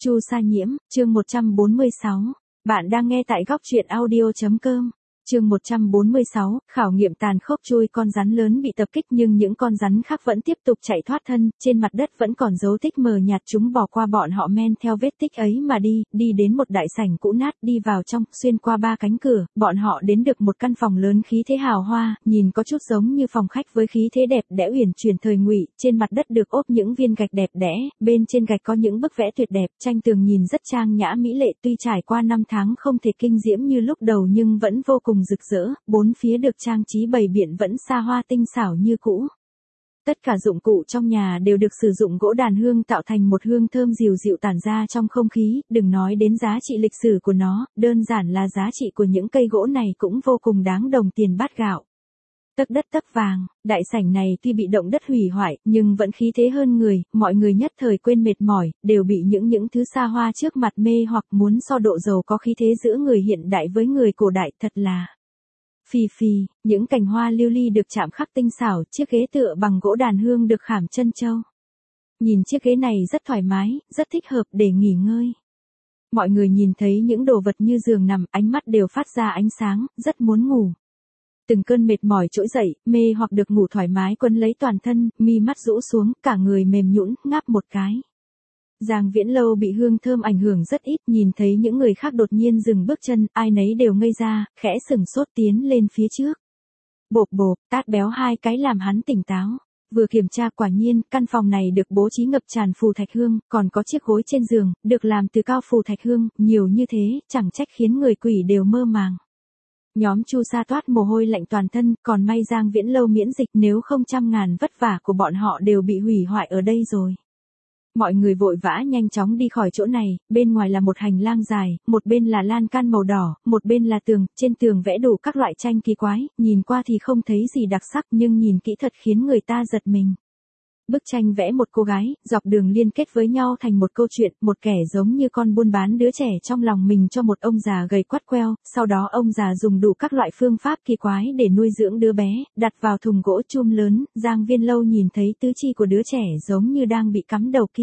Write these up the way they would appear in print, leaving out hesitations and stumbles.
Chu Sa Nhiễm, chương 146. Bạn đang nghe tại góc truyện audio.com. Chương 146, khảo nghiệm tàn khốc. Chui con rắn lớn bị tập kích nhưng những con rắn khác vẫn tiếp tục chạy thoát thân, trên mặt đất vẫn còn dấu tích mờ nhạt. Chúng bỏ qua bọn họ, men theo vết tích ấy mà đi đến một đại sảnh cũ nát, đi vào trong, xuyên qua 3 cánh cửa, bọn họ đến được một căn phòng lớn khí thế hào hoa, nhìn có chút giống như phòng khách với khí thế đẹp đẽ uyển chuyển thời Ngụy. Trên mặt đất được ốp những viên gạch đẹp đẽ, bên trên gạch có những bức vẽ tuyệt đẹp, tranh tường nhìn rất trang nhã mỹ lệ, tuy trải qua 5 tháng không thể kinh diễm như lúc đầu nhưng vẫn vô cùng rực rỡ, bốn phía được trang trí bày biện vẫn xa hoa tinh xảo như cũ. Tất cả dụng cụ trong nhà đều được sử dụng gỗ đàn hương tạo thành một hương thơm dịu dịu tản ra trong không khí, đừng nói đến giá trị lịch sử của nó, đơn giản là giá trị của những cây gỗ này cũng vô cùng đáng đồng tiền bát gạo. Tấc đất tấc vàng, đại sảnh này tuy bị động đất hủy hoại, nhưng vẫn khí thế hơn người, mọi người nhất thời quên mệt mỏi, đều bị những thứ xa hoa trước mặt mê hoặc, muốn so độ giàu có khí thế giữa người hiện đại với người cổ đại, thật là phì, những cành hoa lưu ly được chạm khắc tinh xảo, chiếc ghế tựa bằng gỗ đàn hương được khảm chân châu. Nhìn chiếc ghế này rất thoải mái, rất thích hợp để nghỉ ngơi. Mọi người nhìn thấy những đồ vật như giường nằm, ánh mắt đều phát ra ánh sáng, rất muốn ngủ. Từng cơn mệt mỏi trỗi dậy, mê hoặc được ngủ thoải mái quấn lấy toàn thân, mi mắt rũ xuống, cả người mềm nhũn, ngáp một cái. Giang Viễn Lâu bị hương thơm ảnh hưởng rất ít, nhìn thấy những người khác đột nhiên dừng bước chân, ai nấy đều ngây ra, khẽ sửng sốt tiến lên phía trước. Bộp, tát béo 2 cái làm hắn tỉnh táo. Vừa kiểm tra quả nhiên, căn phòng này được bố trí ngập tràn phù thạch hương, còn có chiếc gối trên giường, được làm từ cao phù thạch hương, nhiều như thế, chẳng trách khiến người quỷ đều mơ màng. Nhóm Chu Sa toát mồ hôi lạnh toàn thân, còn may Giang Viễn Lâu miễn dịch, nếu không trăm ngàn vất vả của bọn họ đều bị hủy hoại ở đây rồi. Mọi người vội vã nhanh chóng đi khỏi chỗ này, bên ngoài là một hành lang dài, một bên là lan can màu đỏ, một bên là tường, trên tường vẽ đủ các loại tranh kỳ quái, nhìn qua thì không thấy gì đặc sắc nhưng nhìn kỹ thật khiến người ta giật mình. Bức tranh vẽ một cô gái, dọc đường liên kết với nhau thành một câu chuyện, một kẻ giống như con buôn bán đứa trẻ trong lòng mình cho một ông già gầy quắt queo, sau đó ông già dùng đủ các loại phương pháp kỳ quái để nuôi dưỡng đứa bé, đặt vào thùng gỗ chum lớn. Giang Viễn Lâu nhìn thấy tứ chi của đứa trẻ giống như đang bị cắm đầu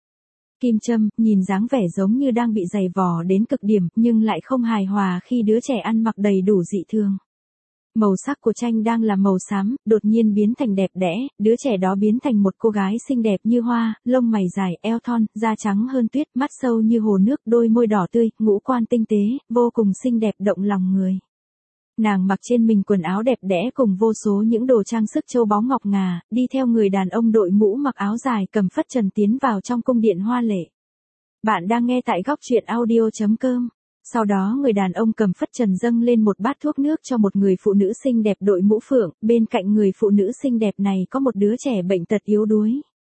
kim châm, nhìn dáng vẻ giống như đang bị giày vò đến cực điểm, nhưng lại không hài hòa khi đứa trẻ ăn mặc đầy đủ dị thường. Màu sắc của tranh đang là màu xám, đột nhiên biến thành đẹp đẽ, đứa trẻ đó biến thành một cô gái xinh đẹp như hoa, lông mày dài, eo thon, da trắng hơn tuyết, mắt sâu như hồ nước, đôi môi đỏ tươi, ngũ quan tinh tế, vô cùng xinh đẹp động lòng người. Nàng mặc trên mình quần áo đẹp đẽ cùng vô số những đồ trang sức châu báu ngọc ngà, đi theo người đàn ông đội mũ mặc áo dài cầm phất trần tiến vào trong cung điện hoa lệ. Bạn đang nghe tại góc truyện audio.com. Sau đó người đàn ông cầm phất trần dâng lên một bát thuốc nước cho một người phụ nữ xinh đẹp đội mũ phượng, bên cạnh người phụ nữ xinh đẹp này có một đứa trẻ bệnh tật yếu đuối.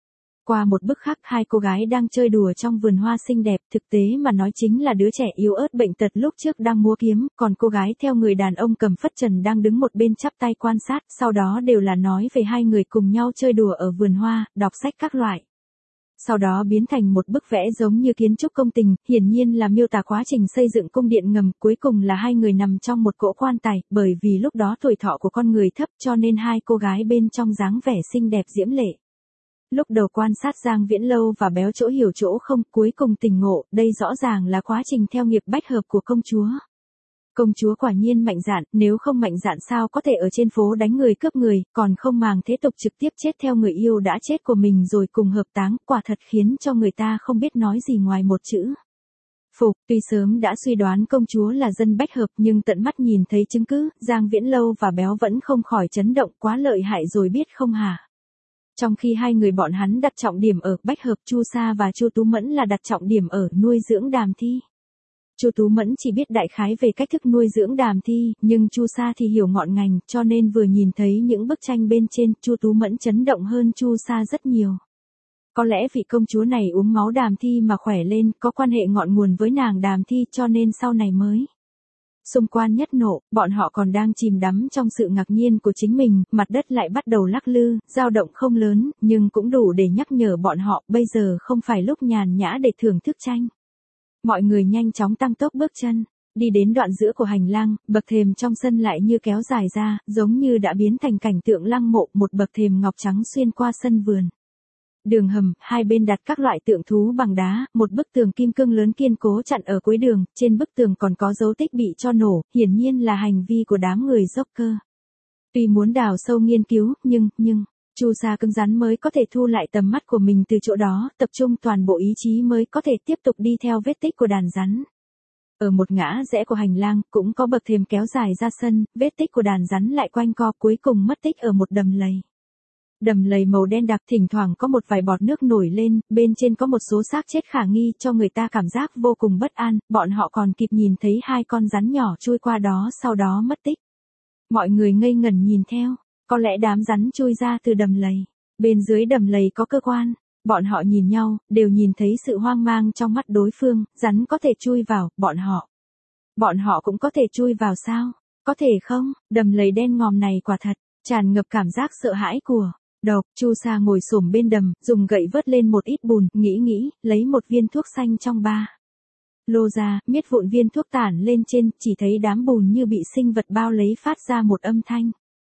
Qua một bức khắc, 2 cô gái đang chơi đùa trong vườn hoa xinh đẹp, thực tế mà nói chính là đứa trẻ yếu ớt bệnh tật lúc trước đang múa kiếm, còn cô gái theo người đàn ông cầm phất trần đang đứng một bên chắp tay quan sát, sau đó đều là nói về 2 người cùng nhau chơi đùa ở vườn hoa, đọc sách các loại. Sau đó biến thành một bức vẽ giống như kiến trúc công trình, hiển nhiên là miêu tả quá trình xây dựng cung điện ngầm, cuối cùng là 2 người nằm trong một cỗ quan tài, bởi vì lúc đó tuổi thọ của con người thấp cho nên 2 cô gái bên trong dáng vẻ xinh đẹp diễm lệ. Lúc đầu quan sát Giang Viễn Lâu và béo chỗ hiểu chỗ không, cuối cùng tỉnh ngộ, đây rõ ràng là quá trình theo nghiệp bách hợp của công chúa. Công chúa quả nhiên mạnh dạn, nếu không mạnh dạn sao có thể ở trên phố đánh người cướp người, còn không màng thế tục trực tiếp chết theo người yêu đã chết của mình rồi cùng hợp táng, quả thật khiến cho người ta không biết nói gì ngoài một chữ phục. Tuy sớm đã suy đoán công chúa là dân bách hợp nhưng tận mắt nhìn thấy chứng cứ, Giang Viễn Lâu và béo vẫn không khỏi chấn động, quá lợi hại rồi biết không hả? Trong khi 2 người bọn hắn đặt trọng điểm ở bách hợp, Chu Sa và Chu Tú Mẫn là đặt trọng điểm ở nuôi dưỡng đàm thi. Chu Tú Mẫn chỉ biết đại khái về cách thức nuôi dưỡng đàm thi, nhưng Chu Sa thì hiểu ngọn ngành, cho nên vừa nhìn thấy những bức tranh bên trên, Chu Tú Mẫn chấn động hơn Chu Sa rất nhiều. Có lẽ vị công chúa này uống máu đàm thi mà khỏe lên, có quan hệ ngọn nguồn với nàng đàm thi cho nên sau này mới xung quan nhất nộ. Bọn họ còn đang chìm đắm trong sự ngạc nhiên của chính mình, mặt đất lại bắt đầu lắc lư, dao động không lớn, nhưng cũng đủ để nhắc nhở bọn họ, bây giờ không phải lúc nhàn nhã để thưởng thức tranh. Mọi người nhanh chóng tăng tốc bước chân, đi đến đoạn giữa của hành lang, bậc thềm trong sân lại như kéo dài ra, giống như đã biến thành cảnh tượng lăng mộ, một bậc thềm ngọc trắng xuyên qua sân vườn. Đường hầm, hai bên đặt các loại tượng thú bằng đá, một bức tường kim cương lớn kiên cố chặn ở cuối đường, trên bức tường còn có dấu tích bị cho nổ, hiển nhiên là hành vi của đám người dốc cơ. Tuy muốn đào sâu nghiên cứu, nhưng, Chu Sa cứng rắn mới có thể thu lại tầm mắt của mình từ chỗ đó, tập trung toàn bộ ý chí mới có thể tiếp tục đi theo vết tích của đàn rắn. Ở một ngã rẽ của hành lang, cũng có bậc thềm kéo dài ra sân, vết tích của đàn rắn lại quanh co cuối cùng mất tích ở một đầm lầy. Đầm lầy màu đen đặc, thỉnh thoảng có một vài bọt nước nổi lên, bên trên có một số xác chết khả nghi cho người ta cảm giác vô cùng bất an, bọn họ còn kịp nhìn thấy hai con rắn nhỏ chui qua đó sau đó mất tích. Mọi người ngây ngẩn nhìn theo, có lẽ đám rắn chui ra từ đầm lầy, bên dưới đầm lầy có cơ quan, bọn họ nhìn nhau, đều nhìn thấy sự hoang mang trong mắt đối phương, rắn có thể chui vào, bọn họ cũng có thể chui vào sao, có thể không, đầm lầy đen ngòm này quả thật, tràn ngập cảm giác sợ hãi của độc. Chu Sa ngồi xổm bên đầm, dùng gậy vớt lên một ít bùn, nghĩ, lấy một viên thuốc xanh trong ba lô ra, miết vụn viên thuốc tản lên trên, chỉ thấy đám bùn như bị sinh vật bao lấy phát ra một âm thanh.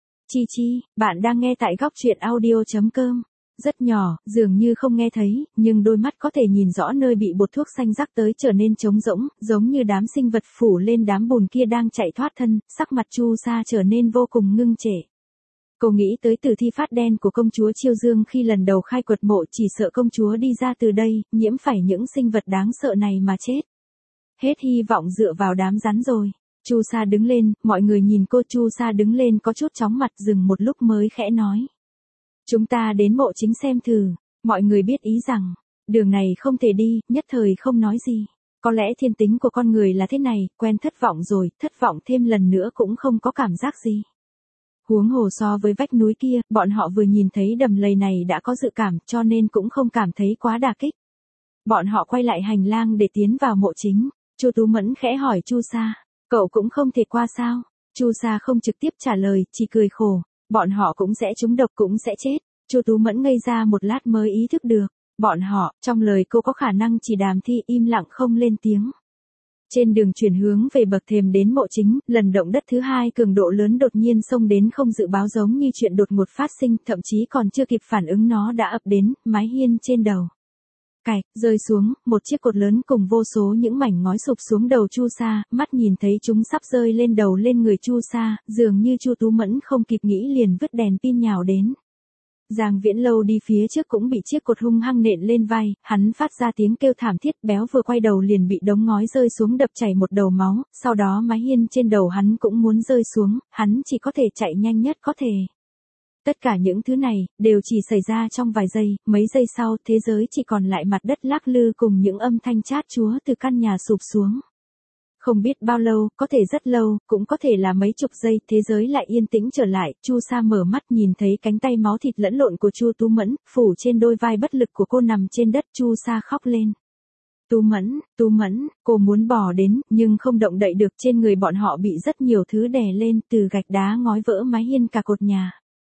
Chi, bạn đang nghe tại góc truyện audio.com. Rất nhỏ, dường như không nghe thấy, nhưng đôi mắt có thể nhìn rõ nơi bị bột thuốc xanh rắc tới trở nên trống rỗng, giống như đám sinh vật phủ lên đám bùn kia đang chạy thoát thân, sắc mặt Chu Sa trở nên vô cùng ngưng trệ. Cô nghĩ tới tử thi phát đen của công chúa Chiêu Dương khi lần đầu khai quật mộ, chỉ sợ công chúa đi ra từ đây, nhiễm phải những sinh vật đáng sợ này mà chết. Hết hy vọng dựa vào đám rắn rồi. Chu Sa đứng lên, mọi người nhìn cô. Chu Sa đứng lên có chút chóng mặt, dừng một lúc mới khẽ nói. Chúng ta đến mộ chính xem thử. Mọi người biết ý rằng, đường này không thể đi, nhất thời không nói gì. Có lẽ thiên tính của con người là thế này, quen thất vọng rồi, thất vọng thêm lần nữa cũng không có cảm giác gì. Huống hồ so với vách núi kia, bọn họ vừa nhìn thấy đầm lầy này đã có dự cảm, cho nên cũng không cảm thấy quá đả kích. Bọn họ quay lại hành lang để tiến vào mộ chính. Chu Tú Mẫn khẽ hỏi Chu Sa, cậu cũng không thể qua sao? Chu Sa không trực tiếp trả lời, chỉ cười khổ, bọn họ cũng sẽ trúng độc, cũng sẽ chết. Chu Tú Mẫn ngây ra một lát mới ý thức được, bọn họ, trong lời cô có khả năng chỉ Đàm Thi im lặng không lên tiếng. Trên đường chuyển hướng về bậc thềm đến mộ chính, lần động đất thứ hai cường độ lớn đột nhiên xông đến không dự báo, giống như chuyện đột ngột phát sinh, thậm chí còn chưa kịp phản ứng nó đã ập đến, mái hiên trên đầu. Cạch, rơi xuống, một chiếc cột lớn cùng vô số những mảnh ngói sụp xuống đầu Chu Sa, mắt nhìn thấy chúng sắp rơi lên đầu lên người Chu Sa, dường như Chu Tú Mẫn không kịp nghĩ liền vứt đèn pin nhào đến. Giang Viễn Lâu đi phía trước cũng bị chiếc cột hung hăng nện lên vai, hắn phát ra tiếng kêu thảm thiết, béo vừa quay đầu liền bị đống ngói rơi xuống đập chảy một đầu máu, sau đó mái hiên trên đầu hắn cũng muốn rơi xuống, hắn chỉ có thể chạy nhanh nhất có thể. Tất cả những thứ này, đều chỉ xảy ra trong vài giây, mấy giây sau, thế giới chỉ còn lại mặt đất lắc lư cùng những âm thanh chát chúa từ căn nhà sụp xuống. Không biết bao lâu, có thể rất lâu, cũng có thể là mấy chục giây, thế giới lại yên tĩnh trở lại. Chu Sa mở mắt nhìn thấy cánh tay máu thịt lẫn lộn của Chu Tú Mẫn, phủ trên đôi vai bất lực của cô nằm trên đất. Chu Sa khóc lên. Tú Mẫn, cô muốn bỏ đến, nhưng không động đậy được. Trên người bọn họ bị rất nhiều thứ đè lên, từ gạch đá ngói vỡ mái hiên cả cột nhà.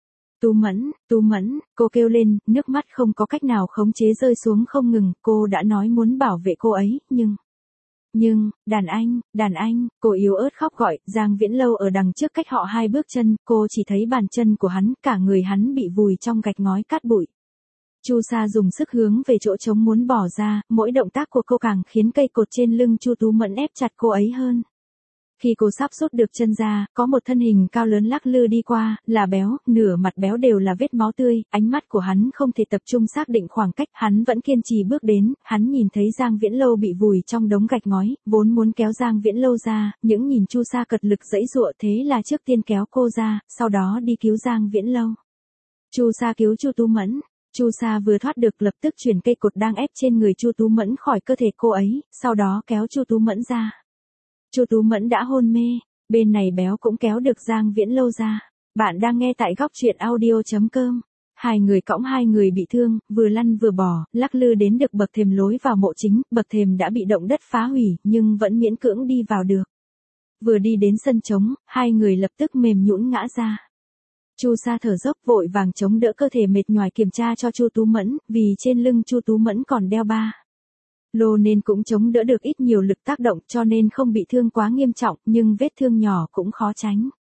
Tú Mẫn, cô kêu lên, nước mắt không có cách nào khống chế rơi xuống không ngừng. Cô đã nói muốn bảo vệ cô ấy, nhưng, đàn anh, cô yếu ớt khóc gọi. Giang Viễn Lâu ở đằng trước cách họ 2 bước chân, cô chỉ thấy bàn chân của hắn, cả người hắn bị vùi trong gạch ngói cát bụi. Chu Sa dùng sức hướng về chỗ trống muốn bỏ ra, mỗi động tác của cô càng khiến cây cột trên lưng Chu Tú Mẫn ép chặt cô ấy hơn. Khi cô sắp rút được chân ra, có một thân hình cao lớn lắc lư đi qua, là béo, nửa mặt béo đều là vết máu tươi, ánh mắt của hắn không thể tập trung xác định khoảng cách, hắn vẫn kiên trì bước đến, hắn nhìn thấy Giang Viễn Lâu bị vùi trong đống gạch ngói, vốn muốn kéo Giang Viễn Lâu ra, những nhìn Chu Sa cật lực giãy giụa, thế là trước tiên kéo cô ra, sau đó đi cứu Giang Viễn Lâu. Chu Sa cứu Chu Tú Mẫn. Chu Sa vừa thoát được lập tức chuyển cây cột đang ép trên người Chu Tú Mẫn khỏi cơ thể cô ấy, sau đó kéo Chu Tú Mẫn ra. Chu Tú Mẫn đã hôn mê, bên này béo cũng kéo được Giang Viễn Lâu ra. Bạn đang nghe tại góc truyện audio.com. Hai người cõng hai người bị thương, vừa lăn vừa bò, lắc lư đến được bậc thềm lối vào mộ chính, bậc thềm đã bị động đất phá hủy, nhưng vẫn miễn cưỡng đi vào được. Vừa đi đến sân trống, hai người lập tức mềm nhũn ngã ra. Chu Sa thở dốc vội vàng chống đỡ cơ thể mệt nhoài kiểm tra cho Chu Tú Mẫn, vì trên lưng Chu Tú Mẫn còn đeo ba lô nên cũng chống đỡ được ít nhiều lực tác động cho nên không bị thương quá nghiêm trọng, nhưng vết thương nhỏ cũng khó tránh.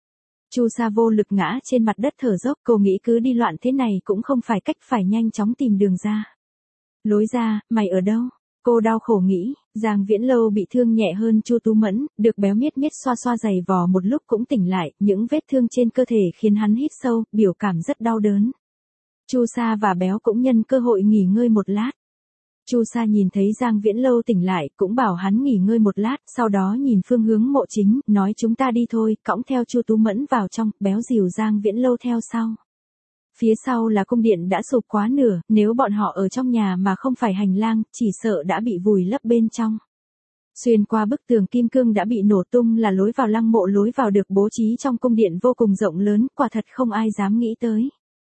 Chu Sa vô lực ngã trên mặt đất thở dốc, cô nghĩ cứ đi loạn thế này cũng không phải cách, phải nhanh chóng tìm đường ra. Lối ra, mày ở đâu? Cô đau khổ nghĩ, Giang Viễn Lâu bị thương nhẹ hơn Chu Tú Mẫn, được Béo miết miết xoa xoa giày vò một lúc cũng tỉnh lại, những vết thương trên cơ thể khiến hắn hít sâu, biểu cảm rất đau đớn. Chu Sa và Béo cũng nhân cơ hội nghỉ ngơi một lát. Chu Sa nhìn thấy Giang Viễn Lâu tỉnh lại, cũng bảo hắn nghỉ ngơi một lát, sau đó nhìn phương hướng Mộ Chính, nói chúng ta đi thôi, cõng theo Chu Tú Mẫn vào trong, Béo dìu Giang Viễn Lâu theo sau. Phía sau là cung điện đã sụp quá nửa, nếu bọn họ ở trong nhà mà không phải hành lang, chỉ sợ đã bị vùi lấp bên trong. Xuyên qua bức tường kim cương đã bị nổ tung là lối vào lăng mộ, lối vào được bố trí trong cung điện vô cùng rộng lớn, quả thật không ai dám nghĩ tới.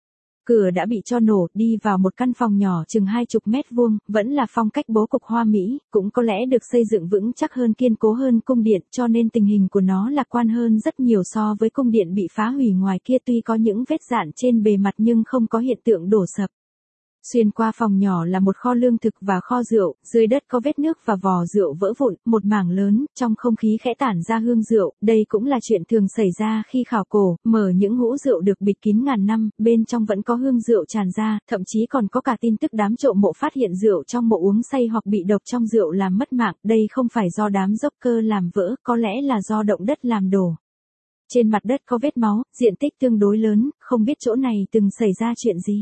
Cửa đã bị cho nổ, đi vào một căn phòng nhỏ chừng 20 mét vuông, vẫn là phong cách bố cục hoa mỹ, cũng có lẽ được xây dựng vững chắc hơn, kiên cố hơn cung điện, cho nên tình hình của nó lạc quan hơn rất nhiều so với cung điện bị phá hủy ngoài kia, tuy có những vết rạn trên bề mặt nhưng không có hiện tượng đổ sập. Xuyên qua phòng nhỏ là một kho lương thực và kho rượu, dưới đất có vết nước và vò rượu vỡ vụn, một mảng lớn, trong không khí khẽ tản ra hương rượu, đây cũng là chuyện thường xảy ra khi khảo cổ, mở những hũ rượu được bịt kín ngàn năm, bên trong vẫn có hương rượu tràn ra, thậm chí còn có cả tin tức đám trộm mộ phát hiện rượu trong mộ uống say hoặc bị độc trong rượu làm mất mạng, đây không phải do đám dốc cơ làm vỡ, có lẽ là do động đất làm đổ. Trên mặt đất có vết máu, diện tích tương đối lớn, không biết chỗ này từng xảy ra chuyện gì.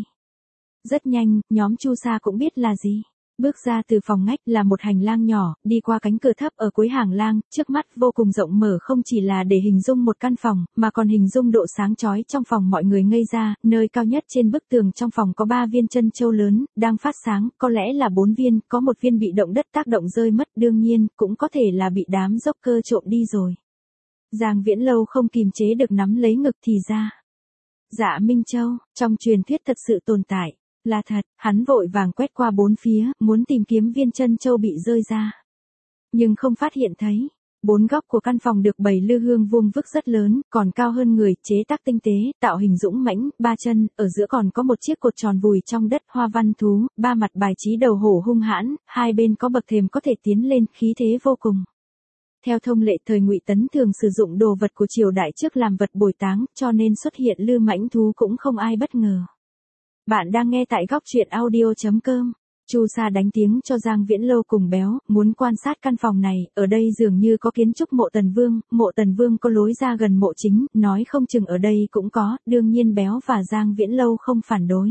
Rất nhanh, nhóm Chu Sa cũng biết là gì. Bước ra từ phòng ngách là một hành lang nhỏ, đi qua cánh cửa thấp ở cuối hành lang, trước mắt vô cùng rộng mở, không chỉ là để hình dung một căn phòng, mà còn hình dung độ sáng chói trong phòng. Mọi người ngây ra, nơi cao nhất trên bức tường trong phòng có 3 viên chân châu lớn, đang phát sáng, có lẽ là 4 viên, có một viên bị động đất tác động rơi mất, đương nhiên, cũng có thể là bị đám dốc cơ trộm đi rồi. Giang Viễn Lâu không kìm chế được nắm lấy ngực thì ra. Dạ Minh Châu, trong truyền thuyết thật sự tồn tại. Là thật, hắn vội vàng quét qua bốn phía, muốn tìm kiếm viên chân châu bị rơi ra. Nhưng không phát hiện thấy. Bốn góc của căn phòng được bày lư hương vuông vức rất lớn, còn cao hơn người, chế tác tinh tế, tạo hình dũng mãnh, 3 chân, ở giữa còn có một chiếc cột tròn vùi trong đất, hoa văn thú, 3 mặt bài trí đầu hổ hung hãn, hai bên có bậc thềm có thể tiến lên, khí thế vô cùng. Theo thông lệ thời Ngụy Tấn thường sử dụng đồ vật của triều đại trước làm vật bồi táng, cho nên xuất hiện lư mãnh thú cũng không ai bất ngờ. Bạn đang nghe tại góc truyện audio.com. Chu Sa đánh tiếng cho Giang Viễn Lâu cùng Béo, muốn quan sát căn phòng này, ở đây dường như có kiến trúc mộ Tần Vương có lối ra gần mộ chính, nói không chừng ở đây cũng có, đương nhiên Béo và Giang Viễn Lâu không phản đối.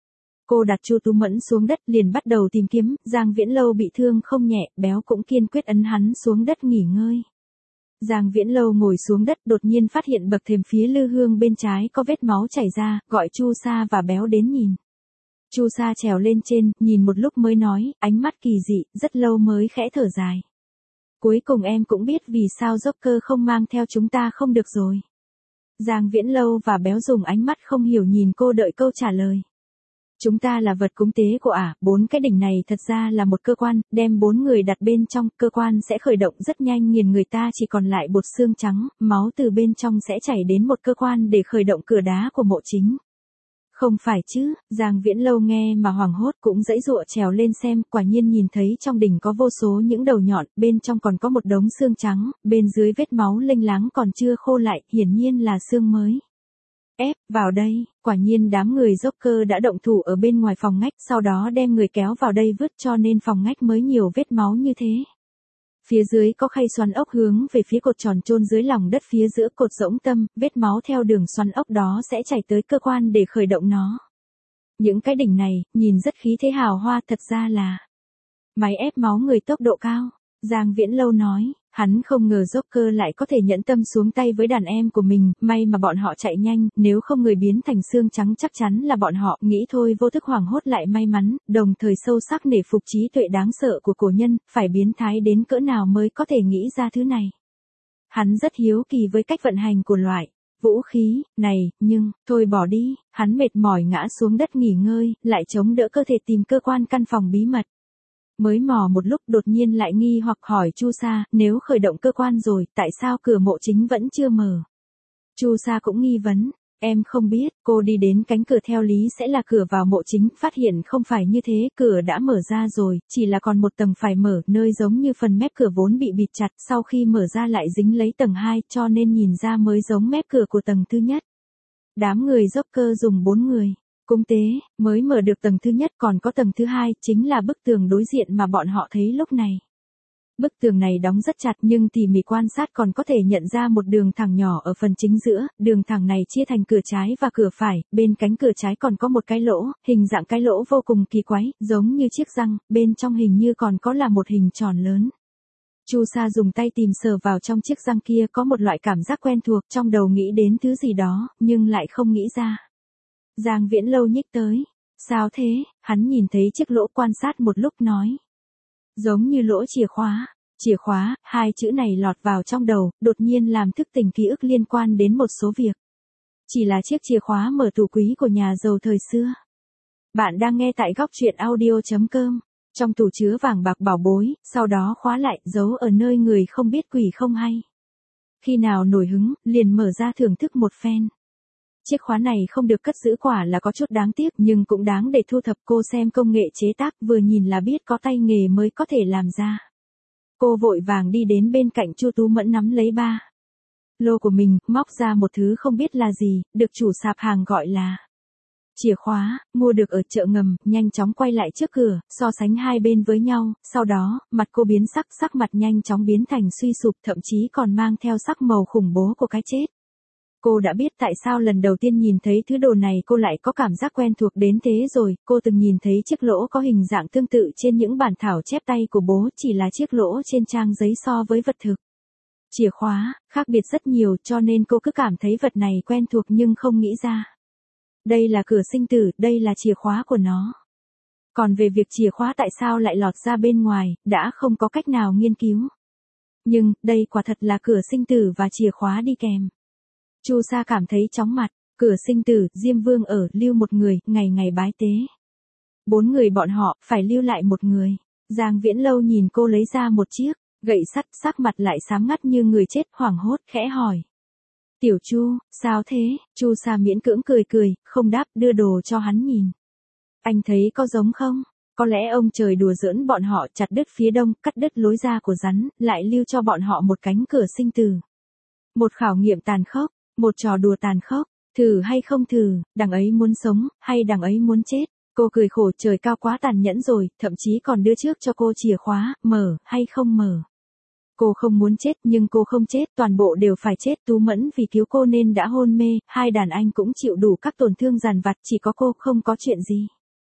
Cô đặt Chu Tú Mẫn xuống đất liền bắt đầu tìm kiếm, Giang Viễn Lâu bị thương không nhẹ, Béo cũng kiên quyết ấn hắn xuống đất nghỉ ngơi. Giang Viễn Lâu ngồi xuống đất, đột nhiên phát hiện bậc thềm phía lư hương bên trái có vết máu chảy ra, gọi Chu Sa và Béo đến nhìn. Chu Sa trèo lên trên, nhìn một lúc mới nói, ánh mắt kỳ dị, rất lâu mới khẽ thở dài. Cuối cùng em cũng biết vì sao dốc cơ không mang theo chúng ta không được rồi. Giang Viễn Lâu và Béo dùng ánh mắt không hiểu nhìn cô đợi câu trả lời. Chúng ta là vật cúng tế của ả, 4 cái đỉnh này thật ra là một cơ quan, đem 4 người đặt bên trong, cơ quan sẽ khởi động rất nhanh, nghiền người ta chỉ còn lại bột xương trắng, máu từ bên trong sẽ chảy đến một cơ quan để khởi động cửa đá của mộ chính. Không phải chứ, Giang Viễn Lâu nghe mà hoảng hốt cũng giãy giụa trèo lên xem, quả nhiên nhìn thấy trong đỉnh có vô số những đầu nhọn, bên trong còn có một đống xương trắng, bên dưới vết máu lênh láng còn chưa khô lại, hiển nhiên là xương mới. Ép, vào đây, quả nhiên đám người dốc cơ đã động thủ ở bên ngoài phòng ngách, sau đó đem người kéo vào đây vứt cho nên phòng ngách mới nhiều vết máu như thế. Phía dưới có khay xoắn ốc hướng về phía cột tròn chôn dưới lòng đất phía giữa cột rỗng tâm, vết máu theo đường xoắn ốc đó sẽ chảy tới cơ quan để khởi động nó. Những cái đỉnh này, nhìn rất khí thế hào hoa, thật ra là máy ép máu người tốc độ cao. Giang Viễn Lâu nói, hắn không ngờ dốc cơ lại có thể nhẫn tâm xuống tay với đàn em của mình, may mà bọn họ chạy nhanh, nếu không người biến thành xương trắng chắc chắn là bọn họ, nghĩ thôi vô thức hoảng hốt lại may mắn, đồng thời sâu sắc nể phục trí tuệ đáng sợ của cổ nhân, phải biến thái đến cỡ nào mới có thể nghĩ ra thứ này. Hắn rất hiếu kỳ với cách vận hành của loại vũ khí này, nhưng, thôi bỏ đi, hắn mệt mỏi ngã xuống đất nghỉ ngơi, lại chống đỡ cơ thể tìm cơ quan căn phòng bí mật. Mới mò một lúc đột nhiên lại nghi hoặc hỏi Chu Sa, nếu khởi động cơ quan rồi, tại sao cửa mộ chính vẫn chưa mở? Chu Sa cũng nghi vấn, Em không biết, cô đi đến cánh cửa theo lý sẽ là cửa vào mộ chính, phát hiện không phải như thế, cửa đã mở ra rồi, chỉ là còn một tầng phải mở, nơi giống như phần mép cửa vốn bị bịt chặt, sau khi mở ra lại dính lấy tầng 2, cho nên nhìn ra mới giống mép cửa của tầng thứ nhất. Đám người dốc cơ dùng 4 người. Cung tế, mới mở được tầng thứ nhất, còn có tầng thứ 2, chính là bức tường đối diện mà bọn họ thấy lúc này. Bức tường này đóng rất chặt nhưng tỉ mỉ quan sát còn có thể nhận ra một đường thẳng nhỏ ở phần chính giữa, đường thẳng này chia thành cửa trái và cửa phải, bên cánh cửa trái còn có một cái lỗ, hình dạng cái lỗ vô cùng kỳ quái, giống như chiếc răng, bên trong hình như còn có là một hình tròn lớn. Chu Sa dùng tay tìm sờ vào trong chiếc răng kia, có một loại cảm giác quen thuộc, trong đầu nghĩ đến thứ gì đó, nhưng lại không nghĩ ra. Giang Viễn Lâu nhích tới. Sao thế? Hắn nhìn thấy chiếc lỗ quan sát một lúc nói. Giống như lỗ chìa khóa. Chìa khóa, hai chữ này lọt vào trong đầu, đột nhiên làm thức tỉnh ký ức liên quan đến một số việc. Chỉ là chiếc chìa khóa mở tủ quý của nhà giàu thời xưa. Bạn đang nghe tại góc truyện audio.com. Trong tủ chứa vàng bạc bảo bối, sau đó khóa lại, giấu ở nơi người không biết quỷ không hay. Khi nào nổi hứng, liền mở ra thưởng thức một phen. Chiếc khóa này không được cất giữ quả là có chút đáng tiếc nhưng cũng đáng để thu thập. Cô xem công nghệ chế tác vừa nhìn là biết có tay nghề mới có thể làm ra. Cô vội vàng đi đến bên cạnh Chu Tú Mẫn nắm lấy ba lô của mình, móc ra một thứ không biết là gì, được chủ sạp hàng gọi là chìa khóa, mua được ở chợ ngầm, nhanh chóng quay lại trước cửa, so sánh hai bên với nhau, sau đó, mặt cô biến sắc, sắc mặt nhanh chóng biến thành suy sụp, thậm chí còn mang theo sắc màu khủng bố của cái chết. Cô đã biết tại sao lần đầu tiên nhìn thấy thứ đồ này cô lại có cảm giác quen thuộc đến thế rồi, cô từng nhìn thấy chiếc lỗ có hình dạng tương tự trên những bản thảo chép tay của bố, chỉ là chiếc lỗ trên trang giấy so với vật thực. Chìa khóa, khác biệt rất nhiều cho nên cô cứ cảm thấy vật này quen thuộc nhưng không nghĩ ra. Đây là cửa sinh tử, đây là chìa khóa của nó. Còn về việc chìa khóa tại sao lại lọt ra bên ngoài, đã không có cách nào nghiên cứu. Nhưng, đây quả thật là cửa sinh tử và chìa khóa đi kèm. Chu Sa cảm thấy chóng mặt, cửa sinh tử, Diêm Vương ở, lưu một người, ngày ngày bái tế. 4 người bọn họ, phải lưu lại một người. Giang Viễn Lâu nhìn cô lấy ra một chiếc gậy sắt, sắc mặt lại xám ngắt như người chết, hoảng hốt, khẽ hỏi. Tiểu Chu, sao thế? Chu Sa miễn cưỡng cười cười, không đáp, đưa đồ cho hắn nhìn. Anh thấy có giống không? Có lẽ ông trời đùa giỡn bọn họ, chặt đứt phía đông, cắt đứt lối ra của rắn, lại lưu cho bọn họ một cánh cửa sinh tử. Một khảo nghiệm tàn khốc, một trò đùa tàn khốc, thử hay không thử, đằng ấy muốn sống, hay đằng ấy muốn chết. Cô cười khổ, trời cao quá tàn nhẫn rồi, thậm chí còn đưa trước cho cô chìa khóa, mở, hay không mở. Cô không muốn chết nhưng cô không chết, toàn bộ đều phải chết. Tú Mẫn vì cứu cô nên đã hôn mê, hai đàn anh cũng chịu đủ các tổn thương dằn vặt, chỉ có cô không có chuyện gì.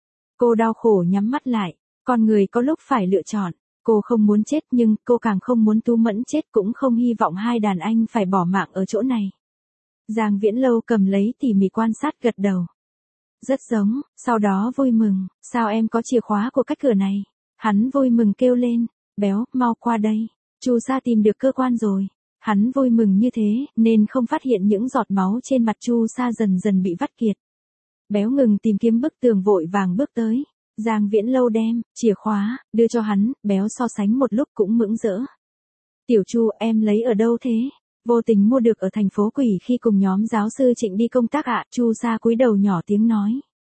Cô đau khổ nhắm mắt lại, con người có lúc phải lựa chọn. Cô không muốn chết nhưng cô càng không muốn Tú Mẫn chết, cũng không hy vọng hai đàn anh phải bỏ mạng ở chỗ này. Giang Viễn Lâu cầm lấy tỉ mỉ quan sát, gật đầu. Rất giống, sau đó vui mừng, sao em có chìa khóa của cách cửa này? Hắn vui mừng kêu lên, béo, mau qua đây. Chu Sa tìm được cơ quan rồi. Hắn vui mừng như thế, nên không phát hiện những giọt máu trên mặt Chu Sa dần dần bị vắt kiệt. Béo ngừng tìm kiếm bức tường, vội vàng bước tới. Giang Viễn Lâu đem chìa khóa đưa cho hắn, béo so sánh một lúc cũng mững rỡ. Tiểu Chu, em lấy ở đâu thế? Vô tình mua được ở thành phố Quỷ khi cùng nhóm giáo sư Trịnh đi công tác ạ. Chu Sa cúi đầu nhỏ tiếng nói.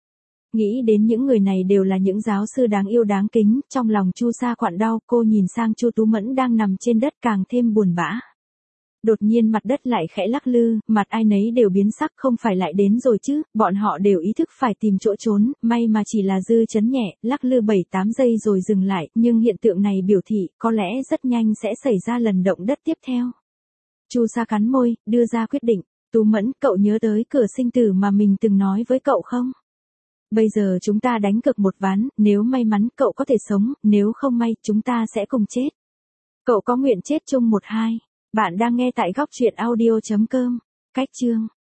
Nghĩ đến những người này đều là những giáo sư đáng yêu đáng kính, trong lòng Chu Sa quặn đau. Cô nhìn sang Chu Tú Mẫn đang nằm trên đất càng thêm buồn bã. Đột nhiên mặt đất lại khẽ lắc lư, mặt ai nấy đều biến sắc, không phải lại đến rồi chứ, bọn họ đều ý thức phải tìm chỗ trốn, may mà chỉ là dư chấn nhẹ, lắc lư 7-8 giây rồi dừng lại, nhưng hiện tượng này biểu thị, có lẽ rất nhanh sẽ xảy ra lần động đất tiếp theo. Chu Sa cắn môi, đưa ra quyết định. Tú Mẫn, cậu nhớ tới cửa sinh tử mà mình từng nói với cậu không? Bây giờ chúng ta đánh cược một ván, nếu may mắn cậu có thể sống, nếu không may chúng ta sẽ cùng chết. Cậu có nguyện chết chung 1-2? Bạn đang nghe tại góc truyện audio.com. Cách chương